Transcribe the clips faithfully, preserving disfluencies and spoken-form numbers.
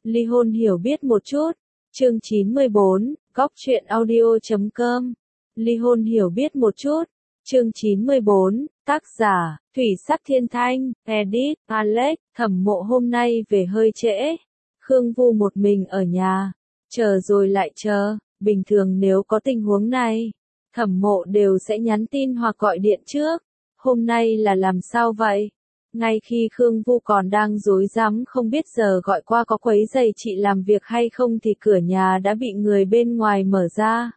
Ly hôn hiểu biết một chút. Chương chín mươi bốn, góc truyện audio chấm com. Ly hôn hiểu biết một chút. Chương chín mươi bốn, tác giả, Thủy Sắc Thiên Thanh, edit, Alex, Thẩm Mộ hôm nay về hơi trễ. Khương Vu một mình ở nhà, chờ rồi lại chờ, bình thường nếu có tình huống này, Thẩm Mộ đều sẽ nhắn tin hoặc gọi điện trước. Hôm nay là làm sao vậy? Ngay khi Khương Vu còn đang rối rắm không biết giờ gọi qua có quấy rầy chị làm việc hay không thì cửa nhà đã bị người bên ngoài mở ra.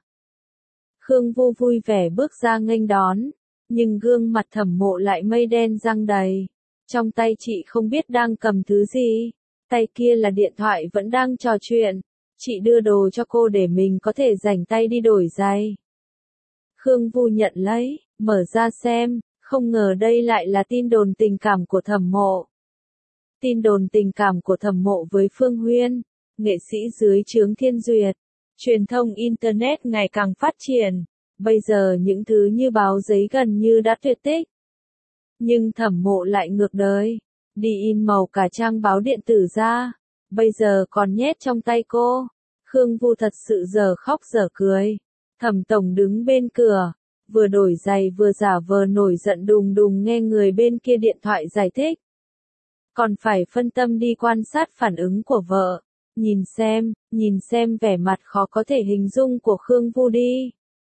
Khương Vu vui vẻ bước ra nghênh đón, nhưng gương mặt Thẩm Mộ lại mây đen răng đầy. Trong tay chị không biết đang cầm thứ gì, tay kia là điện thoại vẫn đang trò chuyện. Chị đưa đồ cho cô để mình có thể rảnh tay đi đổi giày. Khương Vu nhận lấy, mở ra xem. Không ngờ đây lại là tin đồn tình cảm của Thẩm Mộ. Tin đồn tình cảm của Thẩm Mộ với Phương Huyên, nghệ sĩ dưới trướng Thiên Duyệt. Truyền thông Internet ngày càng phát triển, bây giờ những thứ như báo giấy gần như đã tuyệt tích. Nhưng Thẩm Mộ lại ngược đời, đi in màu cả trang báo điện tử ra, bây giờ còn nhét trong tay cô. Khương Vu thật sự giờ khóc giờ cười. Thẩm Tổng đứng bên cửa, vừa đổi giày vừa giả vờ nổi giận đùng đùng nghe người bên kia điện thoại giải thích. Còn phải phân tâm đi quan sát phản ứng của vợ. Nhìn xem, nhìn xem vẻ mặt khó có thể hình dung của Khương Vu đi.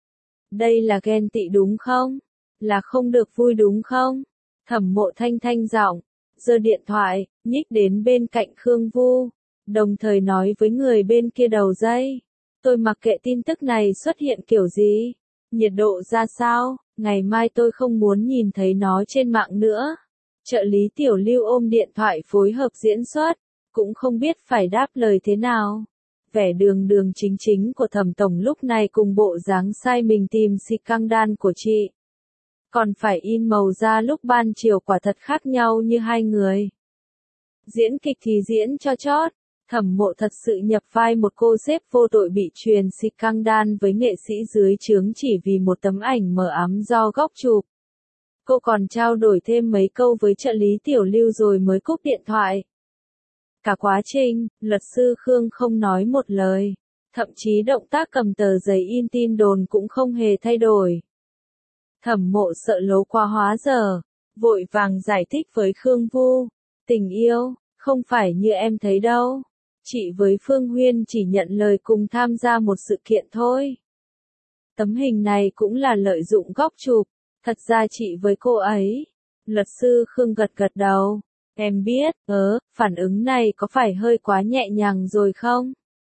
Đây là ghen tị đúng không? Là không được vui đúng không? Thẩm Mộ thanh thanh giọng, giơ điện thoại, nhích đến bên cạnh Khương Vu, đồng thời nói với người bên kia đầu dây. Tôi mặc kệ tin tức này xuất hiện kiểu gì. Nhiệt độ ra sao, ngày mai tôi không muốn nhìn thấy nó trên mạng nữa. Trợ lý Tiểu Lưu ôm điện thoại phối hợp diễn xuất, cũng không biết phải đáp lời thế nào. Vẻ đường đường chính chính của Thẩm Tổng lúc này cùng bộ dáng sai mình tìm si căng đan của chị. Còn phải in màu ra lúc ban chiều quả thật khác nhau như hai người. Diễn kịch thì diễn cho chót. Thẩm Mộ thật sự nhập vai một cô xếp vô tội bị truyền si căng đan với nghệ sĩ dưới trướng chỉ vì một tấm ảnh mờ ám do góc chụp. Cô còn trao đổi thêm mấy câu với trợ lý Tiểu Lưu rồi mới cúp điện thoại. Cả quá trình, luật sư Khương không nói một lời, thậm chí động tác cầm tờ giấy in tin đồn cũng không hề thay đổi. Thẩm Mộ sợ lố quá hóa dở, vội vàng giải thích với Khương Vu, tình yêu, không phải như em thấy đâu. Chị với Phương Huyên chỉ nhận lời cùng tham gia một sự kiện thôi. Tấm hình này cũng là lợi dụng góc chụp, thật ra chị với cô ấy. Luật sư Khương gật gật đầu, em biết, ớ, phản ứng này có phải hơi quá nhẹ nhàng rồi không?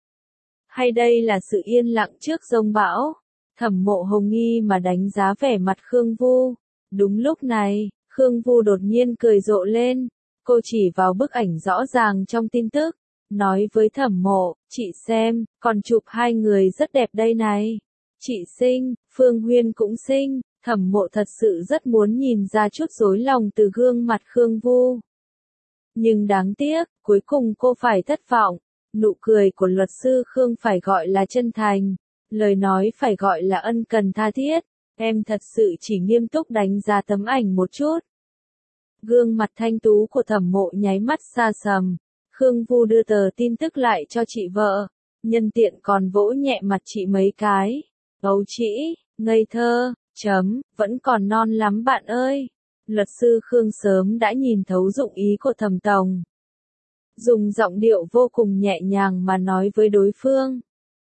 Hay đây là sự yên lặng trước giông bão? Thẩm Mộ hồng nghi mà đánh giá vẻ mặt Khương Vu. Đúng lúc này, Khương Vu đột nhiên cười rộ lên, cô chỉ vào bức ảnh rõ ràng trong tin tức. Nói với Thẩm Mộ, chị xem, còn chụp hai người rất đẹp đây này. Chị xinh, Phương Huyên cũng xinh. Thẩm Mộ thật sự rất muốn nhìn ra chút rối lòng từ gương mặt Khương Vu. Nhưng đáng tiếc, cuối cùng cô phải thất vọng. Nụ cười của luật sư Khương phải gọi là chân thành, lời nói phải gọi là ân cần tha thiết. Em thật sự chỉ nghiêm túc đánh giá tấm ảnh một chút. Gương mặt thanh tú của Thẩm Mộ nháy mắt xa sầm. Khương Vu đưa tờ tin tức lại cho chị vợ, nhân tiện còn vỗ nhẹ mặt chị mấy cái. Ấu trĩ, ngây thơ, chấm, vẫn còn non lắm bạn ơi. Luật sư Khương sớm đã nhìn thấu dụng ý của Thẩm Tổng. Dùng giọng điệu vô cùng nhẹ nhàng mà nói với đối phương.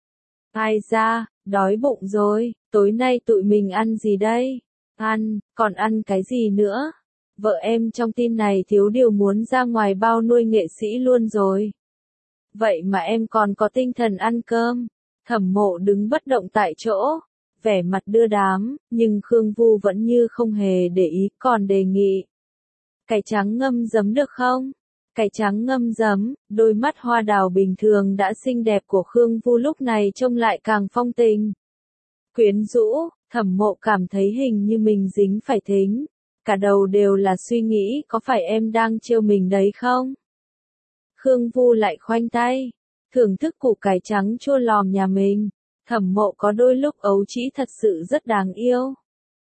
Ai ra, đói bụng rồi, tối nay tụi mình ăn gì đây? Ăn, còn ăn cái gì nữa? Vợ em trong tin này thiếu điều muốn ra ngoài bao nuôi nghệ sĩ luôn rồi. Vậy mà em còn có tinh thần ăn cơm. Thẩm Mộ đứng bất động tại chỗ, vẻ mặt đưa đám, nhưng Khương Vu vẫn như không hề để ý, còn đề nghị. Cải trắng ngâm giấm được không? Cải trắng ngâm giấm, đôi mắt hoa đào bình thường đã xinh đẹp của Khương Vu lúc này trông lại càng phong tình. Quyến rũ, Thẩm Mộ cảm thấy hình như mình dính phải thính. Cả đầu đều là suy nghĩ có phải em đang trêu mình đấy không? Khương Vu lại khoanh tay, thưởng thức củ cải trắng chua lòm nhà mình. Thẩm Mộ có đôi lúc ấu trĩ thật sự rất đáng yêu.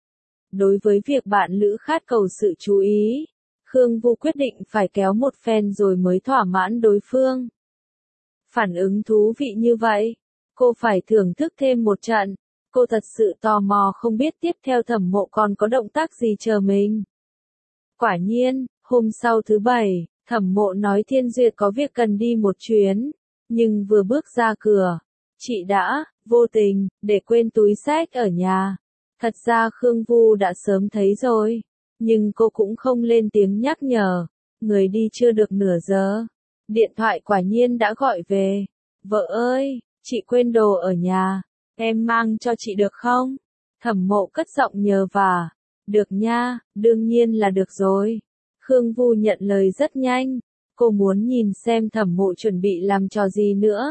Đối với việc bạn lữ khát cầu sự chú ý, Khương Vu quyết định phải kéo một phen rồi mới thỏa mãn đối phương. Phản ứng thú vị như vậy. Cô phải thưởng thức thêm một trận. Cô thật sự tò mò không biết tiếp theo Thẩm Mộ còn có động tác gì chờ mình. Quả nhiên, hôm sau thứ bảy, Thẩm Mộ nói Thiên Duyệt có việc cần đi một chuyến. Nhưng vừa bước ra cửa, chị đã, vô tình, để quên túi xách ở nhà. Thật ra Khương Vu đã sớm thấy rồi. Nhưng cô cũng không lên tiếng nhắc nhở. Người đi chưa được nửa giờ. Điện thoại quả nhiên đã gọi về. Vợ ơi, chị quên đồ ở nhà. Em mang cho chị được không? Thẩm Mộ cất giọng nhờ vả. Được nha, đương nhiên là được rồi. Khương Vu nhận lời rất nhanh. Cô muốn nhìn xem Thẩm Mộ chuẩn bị làm trò gì nữa.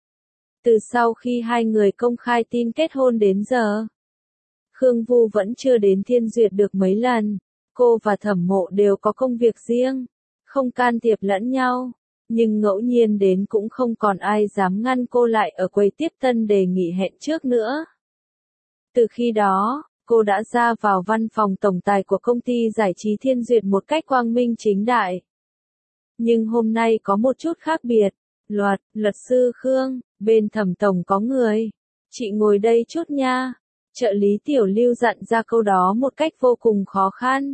Từ sau khi hai người công khai tin kết hôn đến giờ, Khương Vu vẫn chưa đến Thiên Duyệt được mấy lần. Cô và Thẩm Mộ đều có công việc riêng, không can thiệp lẫn nhau. Nhưng ngẫu nhiên đến cũng không còn ai dám ngăn cô lại ở quầy tiếp tân đề nghị hẹn trước nữa. Từ khi đó, cô đã ra vào văn phòng tổng tài của công ty giải trí Thiên Duyệt một cách quang minh chính đại. Nhưng hôm nay có một chút khác biệt. Luật, luật sư Khương, bên Thẩm tổng có người. Chị ngồi đây chút nha. Trợ lý Tiểu Lưu dặn ra câu đó một cách vô cùng khó khăn.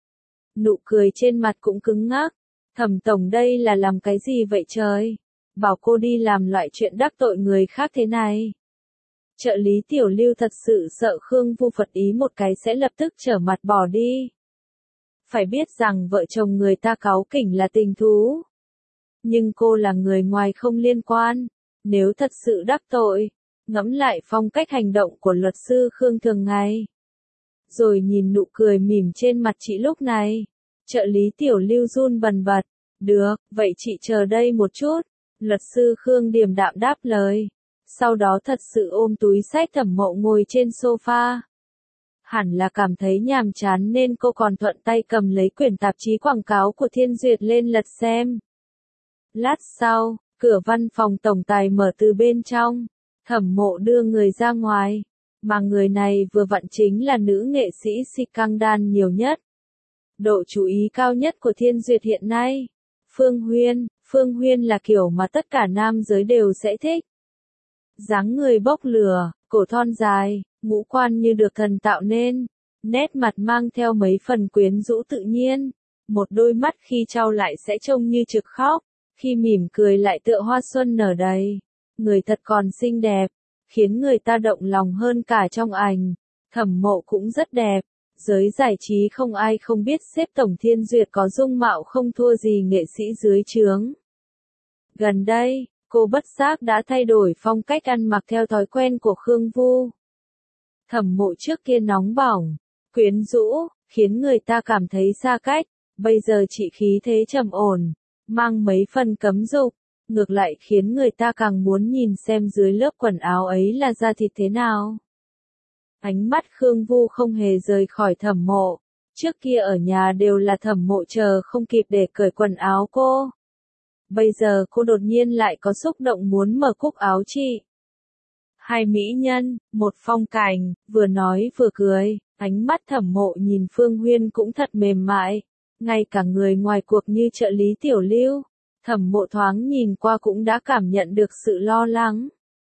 Nụ cười trên mặt cũng cứng ngắc. Thẩm tổng đây là làm cái gì vậy trời? Bảo cô đi làm loại chuyện đắc tội người khác thế này. Trợ lý Tiểu Lưu thật sự sợ Khương Vu phật ý một cái sẽ lập tức trở mặt bỏ đi. Phải biết rằng vợ chồng người ta cáu kỉnh là tình thú. Nhưng cô là người ngoài không liên quan. Nếu thật sự đắc tội, ngẫm lại phong cách hành động của luật sư Khương thường ngày. Rồi nhìn nụ cười mỉm trên mặt chị lúc này. Trợ lý Tiểu Lưu run bần bật. Được, vậy chị chờ đây một chút. Luật sư Khương điềm đạm đáp lời. Sau đó thật sự ôm túi xách Thẩm Mộ ngồi trên sofa. Hẳn là cảm thấy nhàm chán nên cô còn thuận tay cầm lấy quyển tạp chí quảng cáo của Thiên Duyệt lên lật xem. Lát sau, cửa văn phòng tổng tài mở từ bên trong. Thẩm Mộ đưa người ra ngoài. Mà người này vừa vặn chính là nữ nghệ sĩ scandal nhiều nhất. Độ chú ý cao nhất của Thiên Duyệt hiện nay. Phương Huyên. Phương Huyên là kiểu mà tất cả nam giới đều sẽ thích. Dáng người bốc lửa, cổ thon dài, ngũ quan như được thần tạo nên. Nét mặt mang theo mấy phần quyến rũ tự nhiên. Một đôi mắt khi trao lại sẽ trông như trực khóc. Khi mỉm cười lại tựa hoa xuân nở đầy. Người thật còn xinh đẹp. Khiến người ta động lòng hơn cả trong ảnh. Thẩm Mộ cũng rất đẹp. Giới giải trí không ai không biết xếp tổng Thiên Duyệt có dung mạo không thua gì nghệ sĩ dưới trướng. Gần đây, cô bất giác đã thay đổi phong cách ăn mặc theo thói quen của Khương Vu. Thẩm Mộ trước kia nóng bỏng, quyến rũ, khiến người ta cảm thấy xa cách. Bây giờ chị khí thế trầm ổn, mang mấy phần cấm dục, ngược lại khiến người ta càng muốn nhìn xem dưới lớp quần áo ấy là da thịt thế nào. Ánh mắt Khương Vu không hề rời khỏi Thẩm Mộ. Trước kia ở nhà đều là Thẩm Mộ chờ không kịp để cởi quần áo cô. Bây giờ cô đột nhiên lại có xúc động muốn mở cúc áo chị. Hai mỹ nhân, một phong cảnh, vừa nói vừa cười. Ánh mắt Thẩm Mộ nhìn Phương Huyên cũng thật mềm mại. Ngay cả người ngoài cuộc như trợ lý Tiểu Lưu. Thẩm Mộ thoáng nhìn qua cũng đã cảm nhận được sự lo lắng.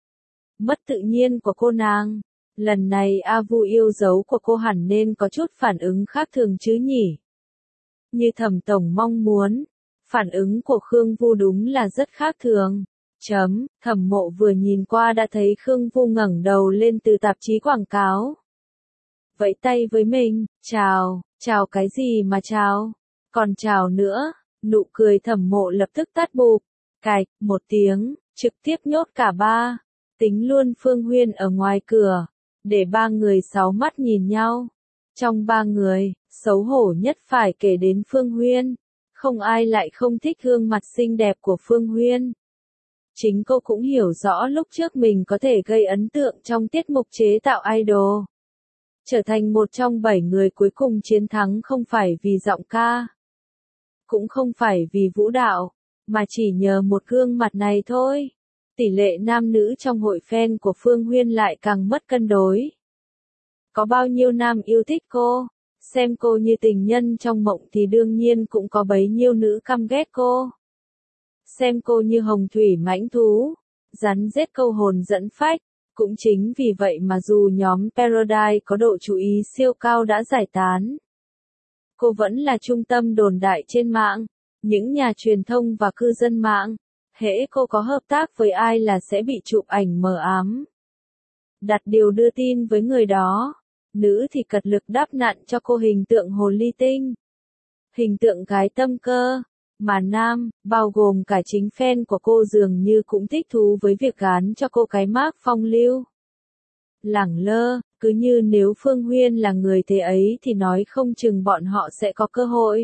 Mất tự nhiên của cô nàng. Lần này A Vu yêu dấu của cô hẳn nên có chút phản ứng khác thường chứ nhỉ? Như Thẩm tổng mong muốn, phản ứng của Khương Vu đúng là rất khác thường. Chấm, Thẩm Mộ vừa nhìn qua đã thấy Khương Vu ngẩng đầu lên từ tạp chí quảng cáo. Vẫy tay với mình, chào, chào cái gì mà chào? Còn chào nữa, nụ cười Thẩm Mộ lập tức tắt bụp, cạch, một tiếng, trực tiếp nhốt cả ba. Tính luôn Phương Huyên ở ngoài cửa. Để ba người sáu mắt nhìn nhau. Trong ba người, xấu hổ nhất phải kể đến Phương Huyên. Không ai lại không thích gương mặt xinh đẹp của Phương Huyên. Chính cô cũng hiểu rõ lúc trước mình có thể gây ấn tượng trong tiết mục chế tạo idol. Trở thành một trong bảy người cuối cùng chiến thắng không phải vì giọng ca. Cũng không phải vì vũ đạo. Mà chỉ nhờ một gương mặt này thôi. Tỷ lệ nam nữ trong hội fan của Phương Huyên lại càng mất cân đối. Có bao nhiêu nam yêu thích cô, xem cô như tình nhân trong mộng thì đương nhiên cũng có bấy nhiêu nữ căm ghét cô. xem cô như hồng thủy mãnh thú, rắn rết câu hồn dẫn phách. Cũng chính vì vậy mà dù nhóm Paradise có độ chú ý siêu cao đã giải tán, cô vẫn là trung tâm đồn đại trên mạng, những nhà truyền thông và cư dân mạng. Hễ cô có hợp tác với ai là sẽ bị chụp ảnh mờ ám, đặt điều đưa tin với người đó. Nữ thì cật lực đắp nặn cho cô hình tượng hồ ly tinh, hình tượng gái tâm cơ, mà nam, bao gồm cả chính fan của cô dường như cũng thích thú với việc gán cho cô cái mác phong lưu. Lẳng lơ, cứ như nếu Phương Huyên là người thế ấy thì nói không chừng bọn họ sẽ có cơ hội.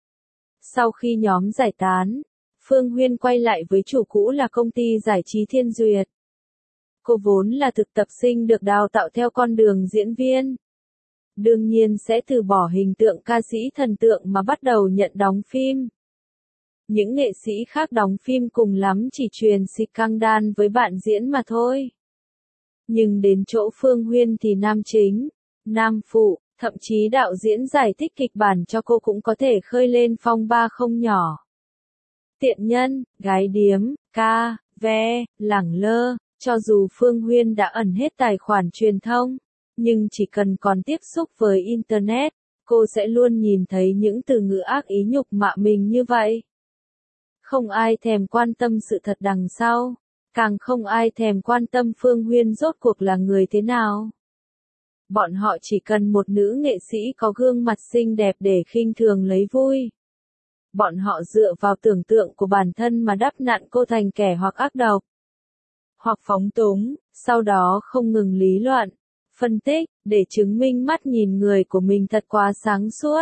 Sau khi nhóm giải tán, Phương Huyên quay lại với chủ cũ là công ty giải trí Thiên Duyệt. Cô vốn là thực tập sinh được đào tạo theo con đường diễn viên, đương nhiên sẽ từ bỏ hình tượng ca sĩ thần tượng mà bắt đầu nhận đóng phim. Những nghệ sĩ khác đóng phim cùng lắm chỉ truyền xịt căng đan với bạn diễn mà thôi. Nhưng đến chỗ Phương Huyên thì nam chính, nam phụ, thậm chí đạo diễn giải thích kịch bản cho cô cũng có thể khơi lên phong ba không nhỏ. Tiện nhân, gái điếm, ca, ve, lẳng lơ, cho dù Phương Huyên đã ẩn hết tài khoản truyền thông, nhưng chỉ cần còn tiếp xúc với Internet, cô sẽ luôn nhìn thấy những từ ngữ ác ý nhục mạ mình như vậy. Không ai thèm quan tâm sự thật đằng sau, càng không ai thèm quan tâm Phương Huyên rốt cuộc là người thế nào. Bọn họ chỉ cần một nữ nghệ sĩ có gương mặt xinh đẹp để khinh thường lấy vui. Bọn họ dựa vào tưởng tượng của bản thân mà đắp nặn cô thành kẻ hoặc ác độc, hoặc phóng túng, sau đó không ngừng lý luận, phân tích, để chứng minh mắt nhìn người của mình thật quá sáng suốt.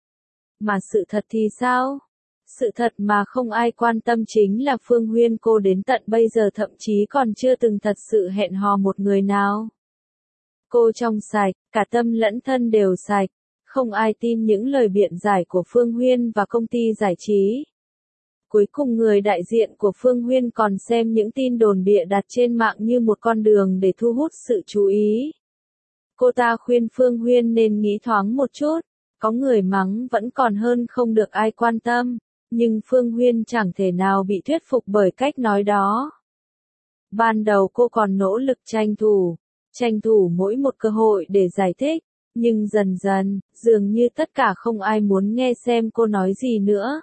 Mà sự thật thì sao? Sự thật mà không ai quan tâm chính là Phương Huyên cô đến tận bây giờ thậm chí còn chưa từng thật sự hẹn hò một người nào. Cô trong sạch, cả tâm lẫn thân đều sạch. Không ai tin những lời biện giải của Phương Huyên và công ty giải trí. Cuối cùng người đại diện của Phương Huyên còn xem những tin đồn bịa đặt trên mạng như một con đường để thu hút sự chú ý. Cô ta khuyên Phương Huyên nên nghĩ thoáng một chút, có người mắng vẫn còn hơn không được ai quan tâm, nhưng Phương Huyên chẳng thể nào bị thuyết phục bởi cách nói đó. Ban đầu cô còn nỗ lực tranh thủ, tranh thủ mỗi một cơ hội để giải thích. Nhưng dần dần, dường như tất cả không ai muốn nghe xem cô nói gì nữa.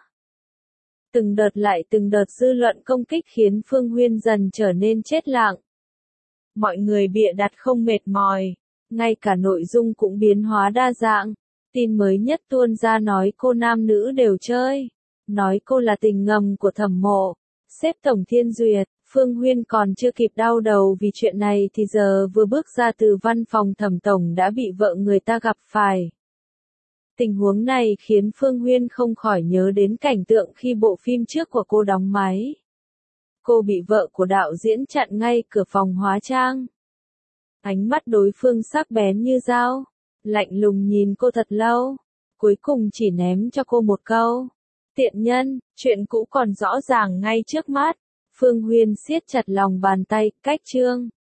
Từng đợt lại từng đợt dư luận công kích khiến Phương Huyên dần trở nên chết lặng. Mọi người bịa đặt không mệt mỏi, ngay cả nội dung cũng biến hóa đa dạng. Tin mới nhất tuôn ra nói cô nam nữ đều chơi, nói cô là tình ngầm của Thẩm Mộ, sếp tổng Thiên Duyệt. Phương Huyên còn chưa kịp đau đầu vì chuyện này thì giờ vừa bước ra từ văn phòng Thẩm tổng đã bị vợ người ta gặp phải. Tình huống này khiến Phương Huyên không khỏi nhớ đến cảnh tượng khi bộ phim trước của cô đóng máy. Cô bị vợ của đạo diễn chặn ngay cửa phòng hóa trang. Ánh mắt đối phương sắc bén như dao, lạnh lùng nhìn cô thật lâu, cuối cùng chỉ ném cho cô một câu: tiện nhân, chuyện cũ còn rõ ràng ngay trước mắt. Phương Huyên siết chặt lòng bàn tay, cách chương.